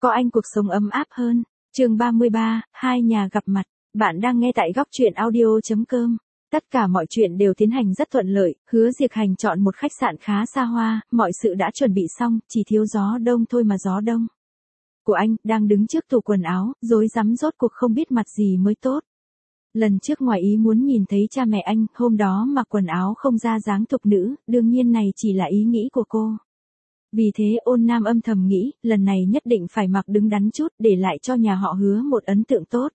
có anh cuộc sống ấm áp hơn. Chương 33, hai nhà gặp mặt. Bạn đang nghe tại góc truyện audio.com. Tất cả mọi chuyện đều tiến hành rất thuận lợi, Hứa Diệc Hành chọn một khách sạn khá xa hoa, mọi sự đã chuẩn bị xong, chỉ thiếu gió đông thôi mà gió đông. Của anh, đang đứng trước tủ quần áo, rối rắm rốt cuộc không biết mặt gì mới tốt. Lần trước ngoài ý muốn nhìn thấy cha mẹ anh, hôm đó mặc quần áo không ra dáng thục nữ, đương nhiên này chỉ là ý nghĩ của cô. Vì thế Ôn Nam âm thầm nghĩ, lần này nhất định phải mặc đứng đắn chút để lại cho nhà họ Hứa một ấn tượng tốt.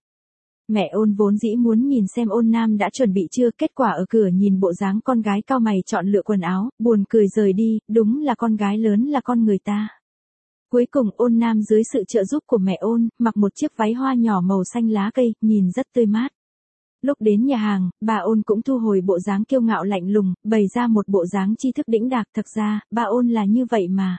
Mẹ Ôn vốn dĩ muốn nhìn xem Ôn Nam đã chuẩn bị chưa, kết quả ở cửa nhìn bộ dáng con gái cau mày chọn lựa quần áo, buồn cười rời đi, đúng là con gái lớn là con người ta. Cuối cùng Ôn Nam dưới sự trợ giúp của mẹ Ôn, mặc một chiếc váy hoa nhỏ màu xanh lá cây, nhìn rất tươi mát. Lúc đến nhà hàng, bà Ôn cũng thu hồi bộ dáng kiêu ngạo lạnh lùng, bày ra một bộ dáng tri thức đĩnh đạc. Thực ra, bà Ôn là như vậy mà.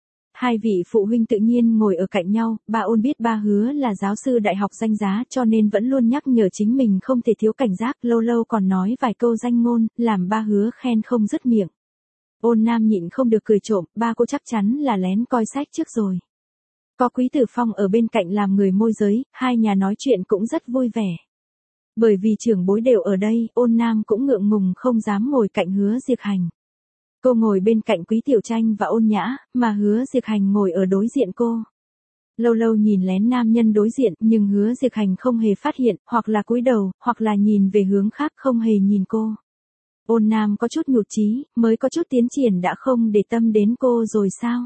Hai vị phụ huynh tự nhiên ngồi ở cạnh nhau, bà Ôn biết ba Hứa là giáo sư đại học danh giá cho nên vẫn luôn nhắc nhở chính mình không thể thiếu cảnh giác, lâu lâu còn nói vài câu danh ngôn, làm ba Hứa khen không dứt miệng. Ôn Nam nhịn không được cười trộm, ba cô chắc chắn là lén coi sách trước rồi. Có Quý Tử Phong ở bên cạnh làm người môi giới, hai nhà nói chuyện cũng rất vui vẻ. Bởi vì trưởng bối đều ở đây, Ôn Nam cũng ngượng ngùng không dám ngồi cạnh Hứa Diệc Hành. Cô ngồi bên cạnh Quý Tiểu Tranh và Ôn Nhã, mà Hứa Diệc Hành ngồi ở đối diện cô. Lâu lâu nhìn lén nam nhân đối diện, nhưng Hứa Diệc Hành không hề phát hiện, hoặc là cúi đầu, hoặc là nhìn về hướng khác không hề nhìn cô. Ôn Nam có chút nhụt chí, mới có chút tiến triển đã không để tâm đến cô rồi sao?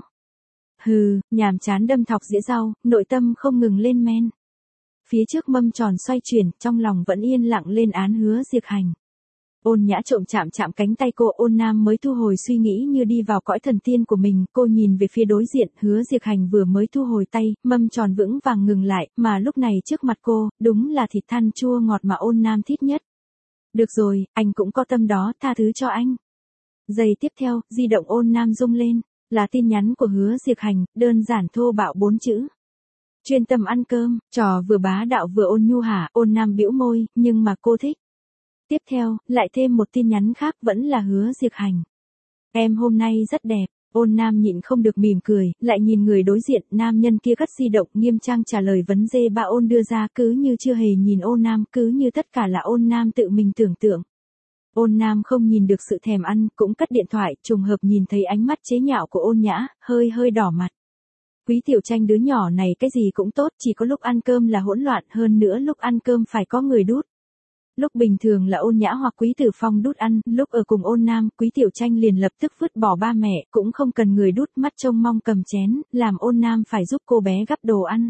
Hừ, nhàm chán đâm thọc dĩa rau, nội tâm không ngừng lên men. Phía trước mâm tròn xoay chuyển, trong lòng vẫn yên lặng lên án Hứa Diệc Hành. Ôn Nhã trộm chạm cánh tay cô, Ôn Nam mới thu hồi suy nghĩ như đi vào cõi thần tiên của mình, cô nhìn về phía đối diện, Hứa Diệc Hành vừa mới thu hồi tay, mâm tròn vững vàng ngừng lại, mà lúc này trước mặt cô, đúng là thịt than chua ngọt mà Ôn Nam thích nhất. Được rồi, anh cũng có tâm đó, tha thứ cho anh. Giây tiếp theo, di động Ôn Nam rung lên, là tin nhắn của Hứa Diệc Hành, đơn giản thô bạo 4 chữ. Chuyên tâm ăn cơm, trò vừa bá đạo vừa ôn nhu hả? Ôn Nam bĩu môi, nhưng mà cô thích. Tiếp theo, lại thêm một tin nhắn khác vẫn là Hứa Diệc Hành. Em hôm nay rất đẹp. Ôn Nam nhịn không được mỉm cười, lại nhìn người đối diện, nam nhân kia cất di động nghiêm trang trả lời vấn đề bà Ôn đưa ra, cứ như chưa hề nhìn Ôn Nam, cứ như tất cả là Ôn Nam tự mình tưởng tượng. Ôn Nam không nhìn được sự thèm ăn, cũng cất điện thoại, trùng hợp nhìn thấy ánh mắt chế nhạo của Ôn Nhã, hơi đỏ mặt. Quý Tiểu Tranh đứa nhỏ này cái gì cũng tốt, chỉ có lúc ăn cơm là hỗn loạn, hơn nữa lúc ăn cơm phải có người đút. Lúc bình thường là Ôn Nhã hoặc Quý Tử Phong đút ăn, lúc ở cùng Ôn Nam, Quý Tiểu Tranh liền lập tức vứt bỏ ba mẹ, cũng không cần người đút, mắt trông mong cầm chén, làm Ôn Nam phải giúp cô bé gắp đồ ăn.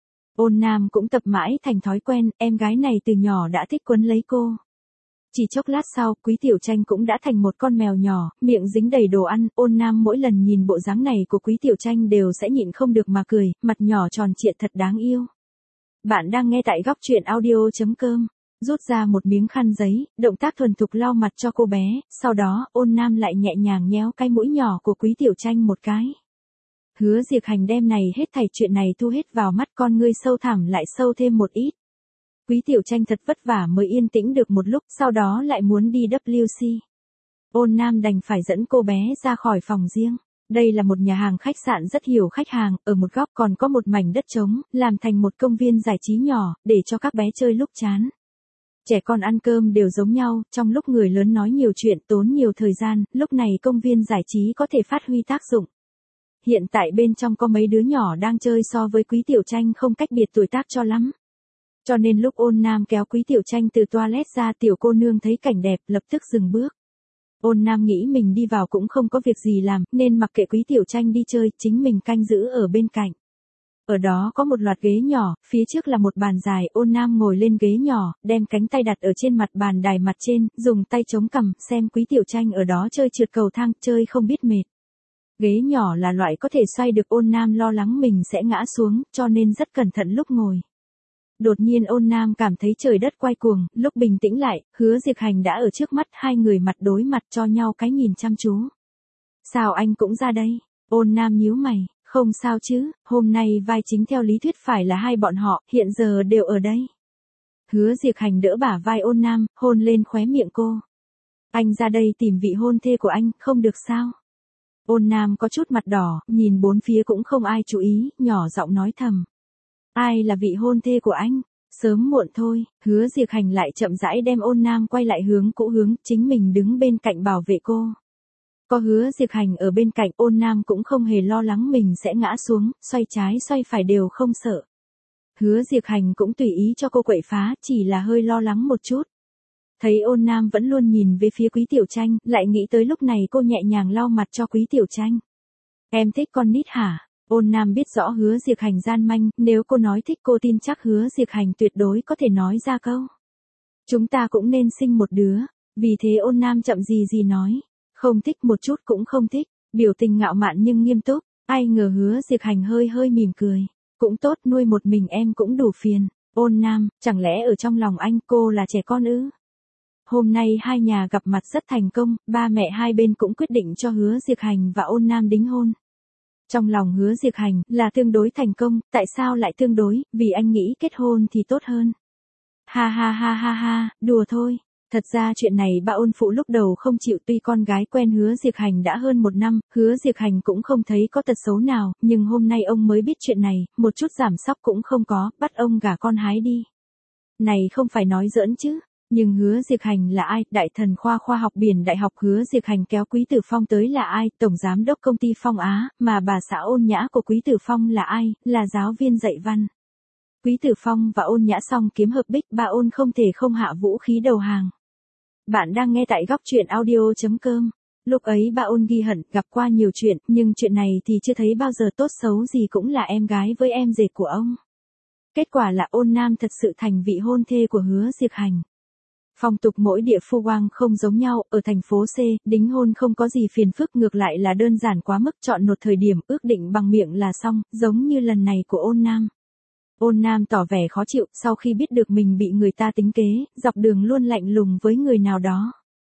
Ôn Nam cũng tập mãi thành thói quen, em gái này từ nhỏ đã thích quấn lấy cô. Chỉ chốc lát sau, Quý Tiểu Tranh cũng đã thành một con mèo nhỏ, miệng dính đầy đồ ăn, Ôn Nam mỗi lần nhìn bộ dáng này của Quý Tiểu Tranh đều sẽ nhịn không được mà cười, mặt nhỏ tròn trịa thật đáng yêu. Bạn đang nghe tại góc truyện audio.com. Rút ra một miếng khăn giấy, động tác thuần thục lau mặt cho cô bé, sau đó, Ôn Nam lại nhẹ nhàng nhéo cái mũi nhỏ của Quý Tiểu Tranh một cái. Hứa Diệc Hành đem này hết thảy chuyện này thu hết vào mắt, con ngươi sâu thẳm lại sâu thêm một ít. Quý Tiểu Tranh thật vất vả mới yên tĩnh được một lúc, sau đó lại muốn đi WC. Ôn Nam đành phải dẫn cô bé ra khỏi phòng riêng. Đây là một nhà hàng khách sạn rất hiểu khách hàng, ở một góc còn có một mảnh đất trống, làm thành một công viên giải trí nhỏ, để cho các bé chơi lúc chán. Trẻ con ăn cơm đều giống nhau, trong lúc người lớn nói nhiều chuyện tốn nhiều thời gian, lúc này công viên giải trí có thể phát huy tác dụng. Hiện tại bên trong có mấy đứa nhỏ đang chơi so với Quý Tiểu Tranh không cách biệt tuổi tác cho lắm. Cho nên lúc Ôn Nam kéo Quý Tiểu Tranh từ toilet ra, tiểu cô nương thấy cảnh đẹp, lập tức dừng bước. Ôn Nam nghĩ mình đi vào cũng không có việc gì làm, nên mặc kệ Quý Tiểu Tranh đi chơi, chính mình canh giữ ở bên cạnh. Ở đó có một loạt ghế nhỏ, phía trước là một bàn dài, Ôn Nam ngồi lên ghế nhỏ, đem cánh tay đặt ở trên mặt bàn đài mặt trên, dùng tay chống cằm, xem Quý Tiểu Tranh ở đó chơi trượt cầu thang, chơi không biết mệt. Ghế nhỏ là loại có thể xoay được, Ôn Nam lo lắng mình sẽ ngã xuống, cho nên rất cẩn thận lúc ngồi. Đột nhiên Ôn Nam cảm thấy trời đất quay cuồng, lúc bình tĩnh lại, Hứa Diệc Hành đã ở trước mắt, hai người mặt đối mặt cho nhau cái nhìn chăm chú. Sao anh cũng ra đây? Ôn Nam nhíu mày, không sao chứ, hôm nay vai chính theo lý thuyết phải là hai bọn họ, hiện giờ đều ở đây. Hứa Diệc Hành đỡ bả vai Ôn Nam, hôn lên khóe miệng cô. Anh ra đây tìm vị hôn thê của anh, không được sao? Ôn Nam có chút mặt đỏ, nhìn bốn phía cũng không ai chú ý, nhỏ giọng nói thầm. Ai là vị hôn thê của anh? Sớm muộn thôi, Hứa Diệc Hành lại chậm rãi đem Ôn Nam quay lại hướng cũ hướng, chính mình đứng bên cạnh bảo vệ cô. Có Hứa Diệc Hành ở bên cạnh, Ôn Nam cũng không hề lo lắng mình sẽ ngã xuống, xoay trái xoay phải đều không sợ. Hứa Diệc Hành cũng tùy ý cho cô quậy phá, chỉ là hơi lo lắng một chút. Thấy Ôn Nam vẫn luôn nhìn về phía Quý Tiểu Tranh, lại nghĩ tới lúc này cô nhẹ nhàng lau mặt cho Quý Tiểu Tranh. Em thích con nít hả? Ôn Nam biết rõ Hứa Diệc Hành gian manh, nếu cô nói thích cô tin chắc Hứa Diệc Hành tuyệt đối có thể nói ra câu. Chúng ta cũng nên sinh một đứa, vì thế Ôn Nam chậm gì nói. Không thích một chút cũng không thích, biểu tình ngạo mạn nhưng nghiêm túc, ai ngờ Hứa Diệc Hành hơi mỉm cười. Cũng tốt, nuôi một mình em cũng đủ phiền. Ôn Nam, chẳng lẽ ở trong lòng anh cô là trẻ con ư? Hôm nay hai nhà gặp mặt rất thành công, ba mẹ hai bên cũng quyết định cho Hứa Diệc Hành và Ôn Nam đính hôn. Trong lòng Hứa Diệc Hành là tương đối thành công, tại sao lại tương đối, vì anh nghĩ kết hôn thì tốt hơn. Ha, đùa thôi. Thật ra chuyện này ba Ôn phụ lúc đầu không chịu, tuy con gái quen Hứa Diệc Hành đã hơn một năm, Hứa Diệc Hành cũng không thấy có tật xấu nào, nhưng hôm nay ông mới biết chuyện này, một chút giảm sóc cũng không có, bắt ông gả con hái đi. Này không phải nói giỡn chứ. Nhưng Hứa Diệc Hành là ai? Đại thần khoa học biển đại học. Hứa Diệc Hành kéo Quý Tử Phong tới là ai? Tổng giám đốc công ty Phong Á, mà bà xã Ôn Nhã của Quý Tử Phong là ai? Là giáo viên dạy văn. Quý Tử Phong và Ôn Nhã song kiếm hợp bích, bà Ôn không thể không hạ vũ khí đầu hàng. Bạn đang nghe tại góc truyện audio.com. Lúc ấy bà Ôn ghi hận, gặp qua nhiều chuyện, nhưng chuyện này thì chưa thấy bao giờ, tốt xấu gì cũng là em gái với em rể của ông. Kết quả là Ôn Nam thật sự thành vị hôn thê của Hứa Diệc Hành. Phong tục mỗi địa phu quang không giống nhau, ở thành phố C, đính hôn không có gì phiền phức, ngược lại là đơn giản quá mức, chọn một thời điểm, ước định bằng miệng là xong, giống như lần này của Ôn Nam. Ôn Nam tỏ vẻ khó chịu, sau khi biết được mình bị người ta tính kế, dọc đường luôn lạnh lùng với người nào đó.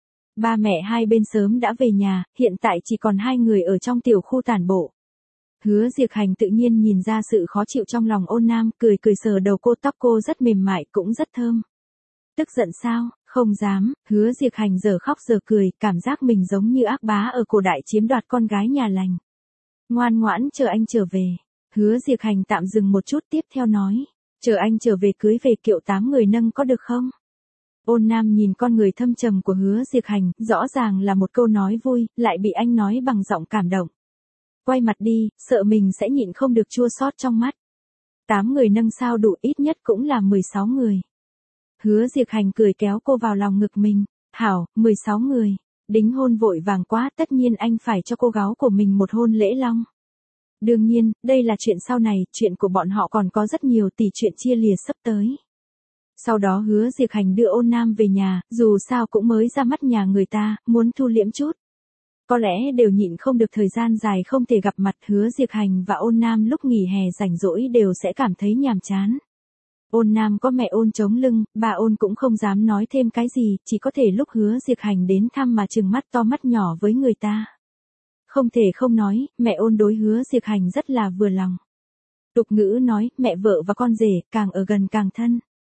Ba mẹ hai bên sớm đã về nhà, hiện tại chỉ còn hai người ở trong tiểu khu tản bộ. Hứa Diệc Hành tự nhiên nhìn ra sự khó chịu trong lòng Ôn Nam, cười sờ đầu cô, tóc cô rất mềm mại, cũng rất thơm. Tức giận sao? Không dám. Hứa Diệc Hành giờ khóc giờ cười, cảm giác mình giống như ác bá ở cổ đại chiếm đoạt con gái nhà lành. Ngoan ngoãn chờ anh trở về. Hứa Diệc Hành tạm dừng một chút, tiếp theo nói. Chờ anh trở về cưới về kiệu 8 người nâng có được không? Ôn Nam nhìn con người thâm trầm của Hứa Diệc Hành, rõ ràng là một câu nói vui, lại bị anh nói bằng giọng cảm động. Quay mặt đi, sợ mình sẽ nhịn không được chua xót trong mắt. 8 người nâng sao đủ, ít nhất cũng là 16 người. Hứa Diệc Hành cười kéo cô vào lòng ngực mình. Hảo, 16 người. Đính hôn vội vàng quá, tất nhiên anh phải cho cô gái của mình một hôn lễ long. Đương nhiên, đây là chuyện sau này, chuyện của bọn họ còn có rất nhiều tỷ chuyện chia lìa sắp tới. Sau đó Hứa Diệc Hành đưa Ôn Nam về nhà, dù sao cũng mới ra mắt nhà người ta, muốn thu liễm chút. Có lẽ đều nhịn không được thời gian dài không thể gặp mặt, Hứa Diệc Hành và Ôn Nam lúc nghỉ hè rảnh rỗi đều sẽ cảm thấy nhàm chán. Ôn Nam có mẹ Ôn chống lưng, bà Ôn cũng không dám nói thêm cái gì, chỉ có thể lúc Hứa Diệc Hành đến thăm mà trừng mắt to mắt nhỏ với người ta. Không thể không nói, mẹ Ôn đối Hứa Diệc Hành rất là vừa lòng. Tục ngữ nói, mẹ vợ và con rể, càng ở gần càng thân.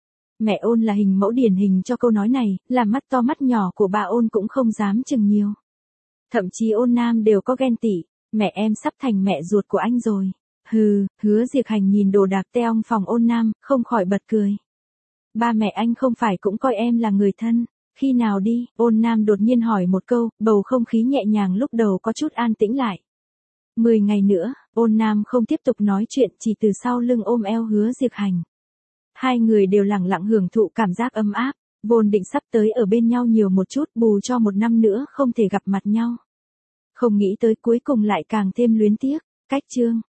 Mẹ Ôn là hình mẫu điển hình cho câu nói này, làm mắt to mắt nhỏ của bà Ôn cũng không dám chừng nhiều. Thậm chí Ôn Nam đều có ghen tị, mẹ em sắp thành mẹ ruột của anh rồi. Hừ, Hứa Diệc Hành nhìn đồ đạc teong phòng Ôn Nam, không khỏi bật cười. Ba mẹ anh không phải cũng coi em là người thân, khi nào đi? Ôn Nam đột nhiên hỏi một câu, bầu không khí nhẹ nhàng lúc đầu có chút an tĩnh lại. 10 ngày nữa, Ôn Nam không tiếp tục nói chuyện, chỉ từ sau lưng ôm eo Hứa Diệc Hành. Hai người đều lặng lặng hưởng thụ cảm giác ấm áp, vốn định sắp tới ở bên nhau nhiều một chút, bù cho một năm nữa không thể gặp mặt nhau. Không nghĩ tới cuối cùng lại càng thêm luyến tiếc. Cách chương